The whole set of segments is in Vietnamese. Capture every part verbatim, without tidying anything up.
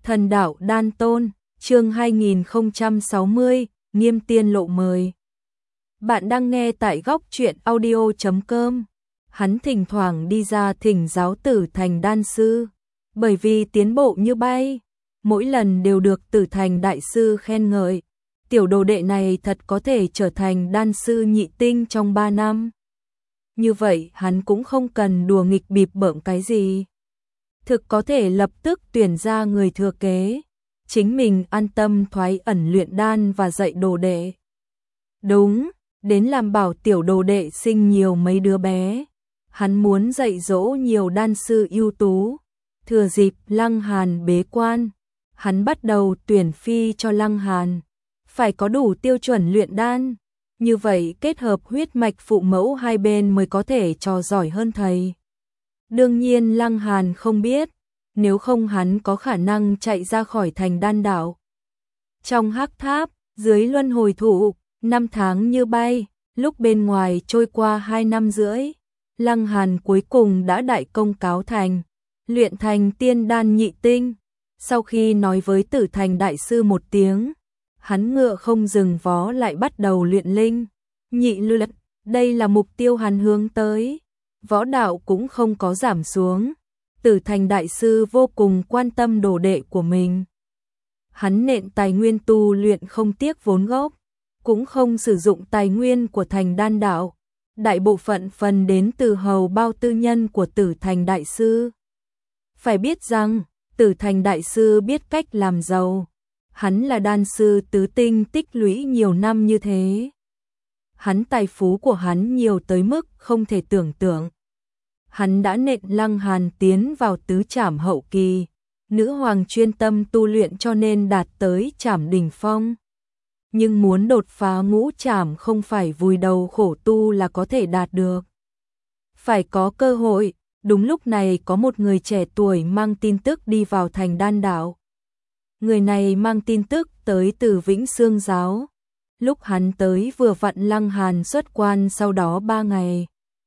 Thần đạo đan tôn, chương hai nghìn không trăm sáu mươi, Nghiêm Tiên Lộ mời. Bạn đang nghe tại góc truyện audio chấm com. Hắn thỉnh thoảng đi ra thỉnh giáo Tử Thành đan sư, bởi vì tiến bộ như bay, mỗi lần đều được Tử Thành đại sư khen ngợi. Tiểu đồ đệ này thật có thể trở thành đan sư nhị tinh trong ba năm. Như vậy hắn cũng không cần đùa nghịch bịp bợm cái gì. Thực có thể lập tức tuyển ra người thừa kế, chính mình an tâm thoái ẩn luyện đan và dạy đồ đệ. Đúng, đến làm bảo tiểu đồ đệ sinh nhiều mấy đứa bé. Hắn muốn dạy dỗ nhiều đan sư ưu tú. Thừa dịp Lăng Hàn bế quan, hắn bắt đầu tuyển phi cho Lăng Hàn. Phải có đủ tiêu chuẩn luyện đan, như vậy kết hợp huyết mạch phụ mẫu hai bên mới có thể trò giỏi hơn thầy. Đương nhiên Lăng Hàn không biết, nếu không hắn có khả năng chạy ra khỏi thành đan đảo. Trong hắc tháp, dưới luân hồi thụ, năm tháng như bay, lúc bên ngoài trôi qua hai năm rưỡi, Lăng Hàn cuối cùng đã đại công cáo thành, luyện thành tiên đan nhị tinh. Sau khi nói với Tử Thành đại sư một tiếng, hắn ngựa không dừng vó lại bắt đầu luyện linh, nhị luyện, đây là mục tiêu hắn hướng tới. Võ đạo cũng không có giảm xuống. Tử Thành đại sư vô cùng quan tâm đồ đệ của mình. Hắn nện tài nguyên tu luyện không tiếc vốn gốc, cũng không sử dụng tài nguyên của thành đan đạo. Đại bộ phận phần đến từ hầu bao tư nhân của Tử Thành đại sư. Phải biết rằng, Tử Thành đại sư biết cách làm giàu. Hắn là đan sư tứ tinh tích lũy nhiều năm như thế. Hắn tài phú của hắn nhiều tới mức không thể tưởng tượng. Hắn đã nện Lăng Hàn tiến vào tứ trảm hậu kỳ, nữ hoàng chuyên tâm tu luyện cho nên đạt tới trảm đỉnh phong. Nhưng muốn đột phá ngũ trảm không phải vùi đầu khổ tu là có thể đạt được. Phải có cơ hội, đúng lúc này có một người trẻ tuổi mang tin tức đi vào thành đan đảo. Người này mang tin tức tới từ Vĩnh Xương giáo. Lúc hắn tới vừa vặn Lăng Hàn xuất quan sau đó ba ngày.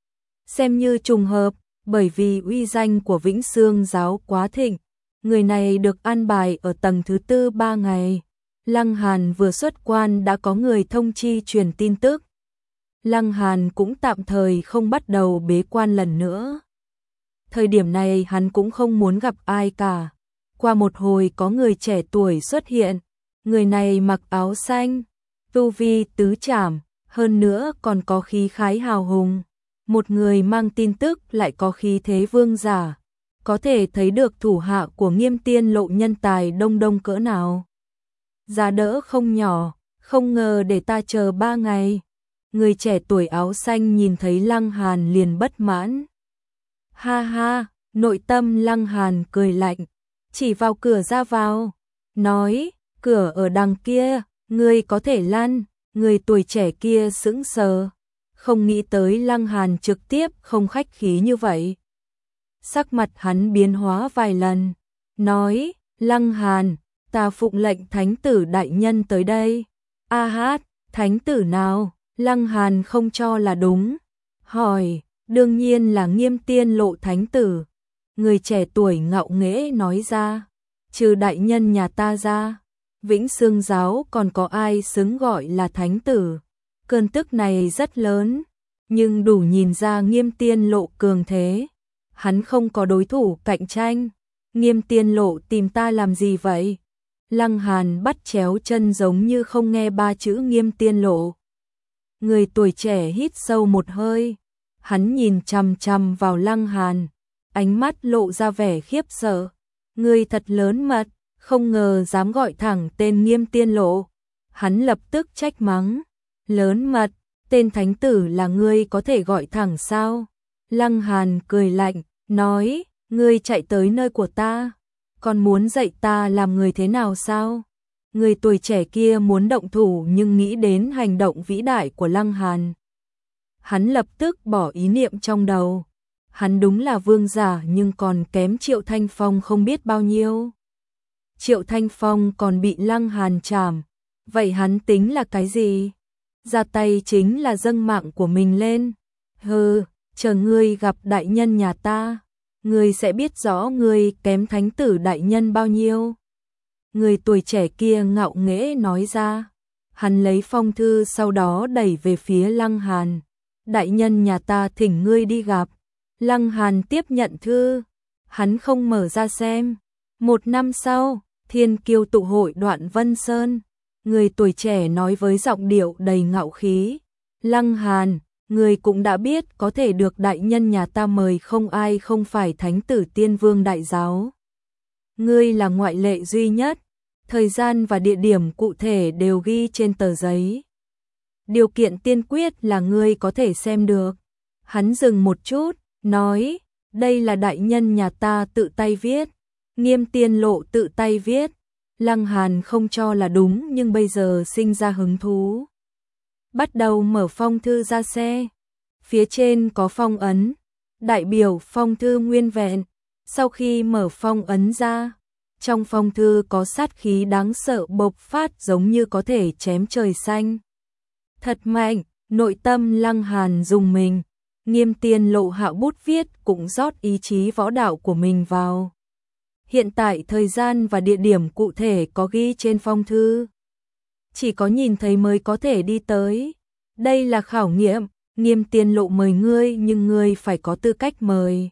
Xem như trùng hợp, bởi vì uy danh của Vĩnh Xương giáo quá thịnh, người này được an bài ở tầng thứ tư ba ngày. Lăng Hàn vừa xuất quan đã có người thông chi truyền tin tức. Lăng Hàn cũng tạm thời không bắt đầu bế quan lần nữa. Thời điểm này hắn cũng không muốn gặp ai cả. Qua một hồi có người trẻ tuổi xuất hiện, người này mặc áo xanh, tu vi tứ trảm, hơn nữa còn có khí khái hào hùng. Một người mang tin tức lại có khí thế vương giả, có thể thấy được thủ hạ của Nghiêm Tiên Lộ nhân tài đông đông cỡ nào. Giá đỡ không nhỏ, không ngờ để ta chờ ba ngày. Người trẻ tuổi áo xanh nhìn thấy Lăng Hàn liền bất mãn. Ha ha, nội tâm Lăng Hàn cười lạnh, chỉ vào cửa ra vào, nói, cửa ở đằng kia, ngươi có thể lăn. Người tuổi trẻ kia sững sờ, không nghĩ tới Lăng Hàn trực tiếp không khách khí như vậy. Sắc mặt hắn biến hóa vài lần, nói, Lăng Hàn, ta phụng lệnh thánh tử đại nhân tới đây. A hát, thánh tử nào? Lăng Hàn không cho là đúng, hỏi, đương nhiên là Nghiêm Tiên Lộ thánh tử. Người trẻ tuổi ngạo nghễ nói ra, trừ đại nhân nhà ta ra, Vĩnh Xương giáo còn có ai xứng gọi là thánh tử. Cơn tức này rất lớn, nhưng đủ nhìn ra Nghiêm Tiên Lộ cường thế. Hắn không có đối thủ cạnh tranh. Nghiêm Tiên Lộ tìm ta làm gì vậy? Lăng Hàn bắt chéo chân giống như không nghe ba chữ Nghiêm Tiên Lộ. Người tuổi trẻ hít sâu một hơi. Hắn nhìn chằm chằm vào Lăng Hàn, ánh mắt lộ ra vẻ khiếp sợ. Người thật lớn mật, không ngờ dám gọi thẳng tên Nghiêm Tiên Lộ. Hắn lập tức trách mắng. Lớn mật, tên thánh tử là ngươi có thể gọi thẳng sao? Lăng Hàn cười lạnh, nói, ngươi chạy tới nơi của ta, còn muốn dạy ta làm người thế nào sao? Người tuổi trẻ kia muốn động thủ nhưng nghĩ đến hành động vĩ đại của Lăng Hàn. Hắn lập tức bỏ ý niệm trong đầu. Hắn đúng là vương giả nhưng còn kém Triệu Thanh Phong không biết bao nhiêu. Triệu Thanh Phong còn bị Lăng Hàn trảm, vậy hắn tính là cái gì? Ra tay chính là dâng mạng của mình lên. Hừ, chờ ngươi gặp đại nhân nhà ta, ngươi sẽ biết rõ ngươi kém thánh tử đại nhân bao nhiêu. Người tuổi trẻ kia ngạo nghễ nói ra. Hắn lấy phong thư sau đó đẩy về phía Lăng Hàn. Đại nhân nhà ta thỉnh ngươi đi gặp. Lăng Hàn tiếp nhận thư. Hắn không mở ra xem. Một năm sau, Thiên Kiêu tụ hội Đoạn Vân Sơn. Người tuổi trẻ nói với giọng điệu đầy ngạo khí. Lăng Hàn, người cũng đã biết có thể được đại nhân nhà ta mời không ai không phải thánh tử tiên vương đại giáo. Ngươi là ngoại lệ duy nhất. Thời gian và địa điểm cụ thể đều ghi trên tờ giấy. Điều kiện tiên quyết là ngươi có thể xem được. Hắn dừng một chút, nói, đây là đại nhân nhà ta tự tay viết. Nghiêm Tiên Lộ tự tay viết. Lăng Hàn không cho là đúng nhưng bây giờ sinh ra hứng thú. Bắt đầu mở phong thư ra xe. Phía trên có phong ấn, đại biểu phong thư nguyên vẹn. Sau khi mở phong ấn ra, trong phong thư có sát khí đáng sợ bộc phát giống như có thể chém trời xanh. Thật mạnh, nội tâm Lăng Hàn rùng mình. Nghiêm Tiên Lộ hạ bút viết cũng rót ý chí võ đạo của mình vào. Hiện tại thời gian và địa điểm cụ thể có ghi trên phong thư. Chỉ có nhìn thấy mới có thể đi tới. Đây là khảo nghiệm, Nghiêm Tiên Lộ mời ngươi nhưng ngươi phải có tư cách mời.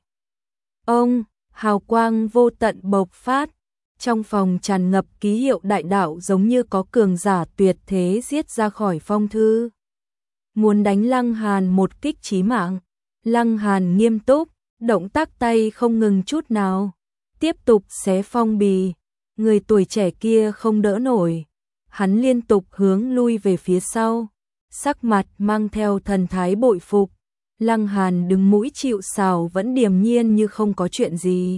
Ông, hào quang vô tận bộc phát. Trong phòng tràn ngập ký hiệu đại đạo giống như có cường giả tuyệt thế giết ra khỏi phong thư. Muốn đánh Lăng Hàn một kích chí mạng. Lăng Hàn nghiêm túc, động tác tay không ngừng chút nào. Tiếp tục xé phong bì. Người tuổi trẻ kia không đỡ nổi. Hắn liên tục hướng lui về phía sau. Sắc mặt mang theo thần thái bội phục. Lăng Hàn đứng mũi chịu sào vẫn điềm nhiên như không có chuyện gì.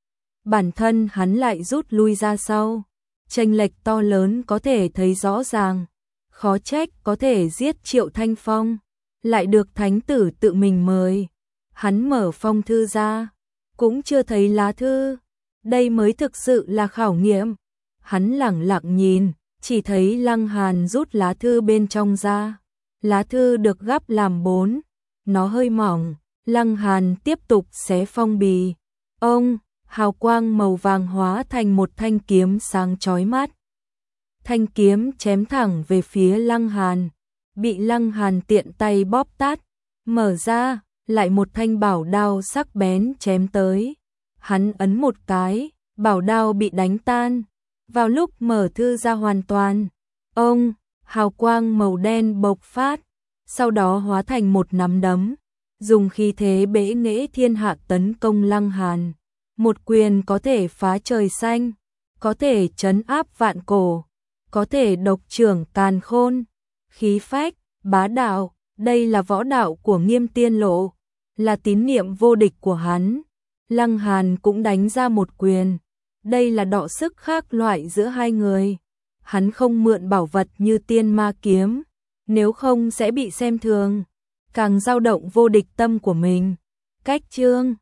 Bản thân hắn lại rút lui ra sau. Chênh lệch to lớn có thể thấy rõ ràng. Khó trách có thể giết Triệu Thanh Phong. Lại được thánh tử tự mình mời. Hắn mở phong thư ra. Cũng chưa thấy lá thư. Đây mới thực sự là khảo nghiệm. Hắn lẳng lặng nhìn. Chỉ thấy Lăng Hàn rút lá thư bên trong ra. Lá thư được gấp làm bốn. Nó hơi mỏng. Lăng Hàn tiếp tục xé phong bì. Ông, hào quang màu vàng hóa thành một thanh kiếm sáng chói mắt. Thanh kiếm chém thẳng về phía Lăng Hàn. Bị Lăng Hàn tiện tay bóp tát. Mở ra, lại một thanh bảo đao sắc bén chém tới. Hắn ấn một cái, bảo đao bị đánh tan. Vào lúc mở thư ra hoàn toàn, ông, hào quang màu đen bộc phát, sau đó hóa thành một nắm đấm, dùng khí thế bẽ nghễ thiên hạ tấn công Lăng Hàn. Một quyền có thể phá trời xanh, có thể trấn áp vạn cổ, có thể độc trưởng càn khôn, khí phách, bá đạo, đây là võ đạo của Nghiêm Tiên Lộ, là tín niệm vô địch của hắn. Lăng Hàn cũng đánh ra một quyền. Đây là đọ sức khác loại giữa hai người. Hắn không mượn bảo vật như tiên ma kiếm, nếu không sẽ bị xem thường, càng dao động vô địch tâm của mình. Cách chương